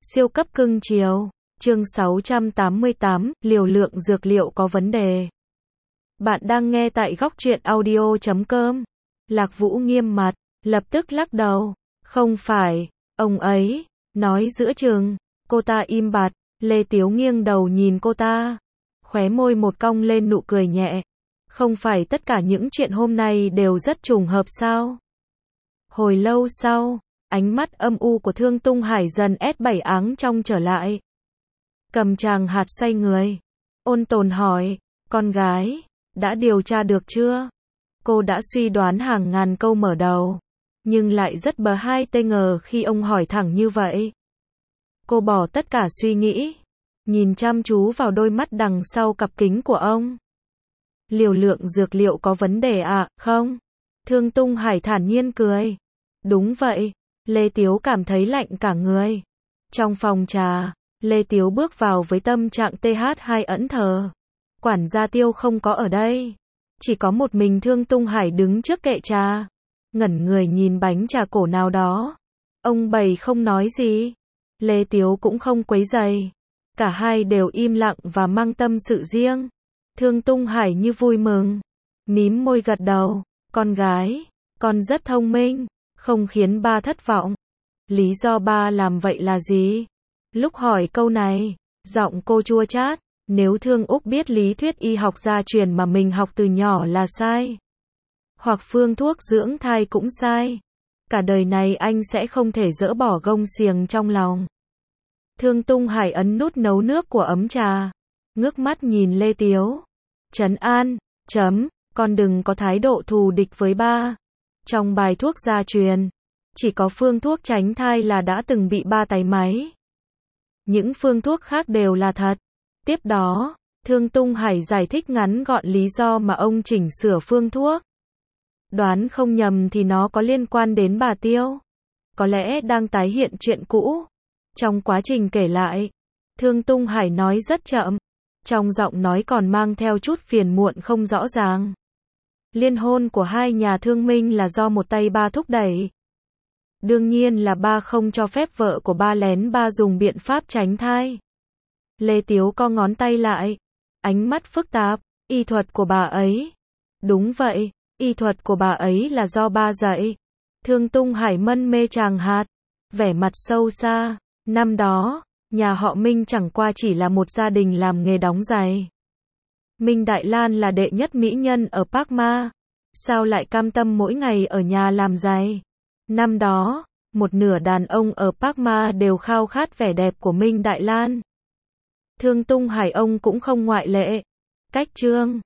Siêu cấp cưng chiều. Chương 688, liều lượng dược liệu có vấn đề. Bạn đang nghe tại góc truyện audio.com. Lạc Vũ nghiêm mặt, lập tức lắc đầu. Không phải, ông ấy, nói giữa chừng. Cô ta im bặt, Lê Tiếu nghiêng đầu nhìn cô ta. Khóe môi một cong lên nụ cười nhẹ. Không phải tất cả những chuyện hôm nay đều rất trùng hợp sao? Hồi lâu sau, ánh mắt âm u của Thương Tung Hải dần S7 áng trong trở lại. Cầm tràng hạt xoay người. Ôn tồn hỏi, con gái, đã điều tra được chưa? Cô đã suy đoán hàng ngàn câu mở đầu, nhưng lại rất bờ hai tê ngờ khi ông hỏi thẳng như vậy. Cô bỏ tất cả suy nghĩ, nhìn chăm chú vào đôi mắt đằng sau cặp kính của ông. Liều lượng dược liệu có vấn đề à, không? Thương Tung Hải thản nhiên cười. Đúng vậy, Lê Tiếu cảm thấy lạnh cả người. Trong phòng trà, Lê Tiếu bước vào với tâm trạng TH2 ẩn thờ. Quản gia Tiêu không có ở đây. Chỉ có một mình Thương Tung Hải đứng trước kệ trà. Ngẩn người nhìn bánh trà cổ nào đó. Ông bày không nói gì. Lê Tiếu cũng không quấy rầy. Cả hai đều im lặng và mang tâm sự riêng. Thương Tung Hải như vui mừng. Mím môi gật đầu. Con gái, con rất thông minh. Không khiến ba thất vọng. Lý do ba làm vậy là gì? Lúc hỏi câu này, giọng cô chua chát. Nếu Thương Úc biết lý thuyết y học gia truyền mà mình học từ nhỏ là sai, hoặc phương thuốc dưỡng thai cũng sai, cả đời này anh sẽ không thể dỡ bỏ gông xiềng trong lòng. Thương Tung Hải ấn nút nấu nước của ấm trà, ngước mắt nhìn Lê Tiếu. Trấn an, con đừng có thái độ thù địch với ba. Trong bài thuốc gia truyền, chỉ có phương thuốc tránh thai là đã từng bị ba tái máy. Những phương thuốc khác đều là thật. Tiếp đó, Thương Tung Hải giải thích ngắn gọn lý do mà ông chỉnh sửa phương thuốc. Đoán không nhầm thì nó có liên quan đến bà Tiêu. Có lẽ đang tái hiện chuyện cũ. Trong quá trình kể lại, Thương Tung Hải nói rất chậm. Trong giọng nói còn mang theo chút phiền muộn không rõ ràng. Liên hôn của hai nhà thương minh là do một tay ba thúc đẩy. Đương nhiên là ba không cho phép vợ của ba lén ba dùng biện pháp tránh thai. Lê Tiếu co ngón tay lại. Ánh mắt phức tạp. Y thuật của bà ấy. Đúng vậy, y thuật của bà ấy là do ba dạy. Thương Tung Hải mân mê tràng hạt. Vẻ mặt sâu xa. Năm đó, nhà họ Minh chẳng qua chỉ là một gia đình làm nghề đóng giày. Minh Đại Lan là đệ nhất mỹ nhân ở Park Ma. Sao lại cam tâm mỗi ngày ở nhà làm giày? Năm đó, một nửa đàn ông ở Park Ma đều khao khát vẻ đẹp của Minh Đại Lan. Thương Tung Hải ông cũng không ngoại lệ. Cách chương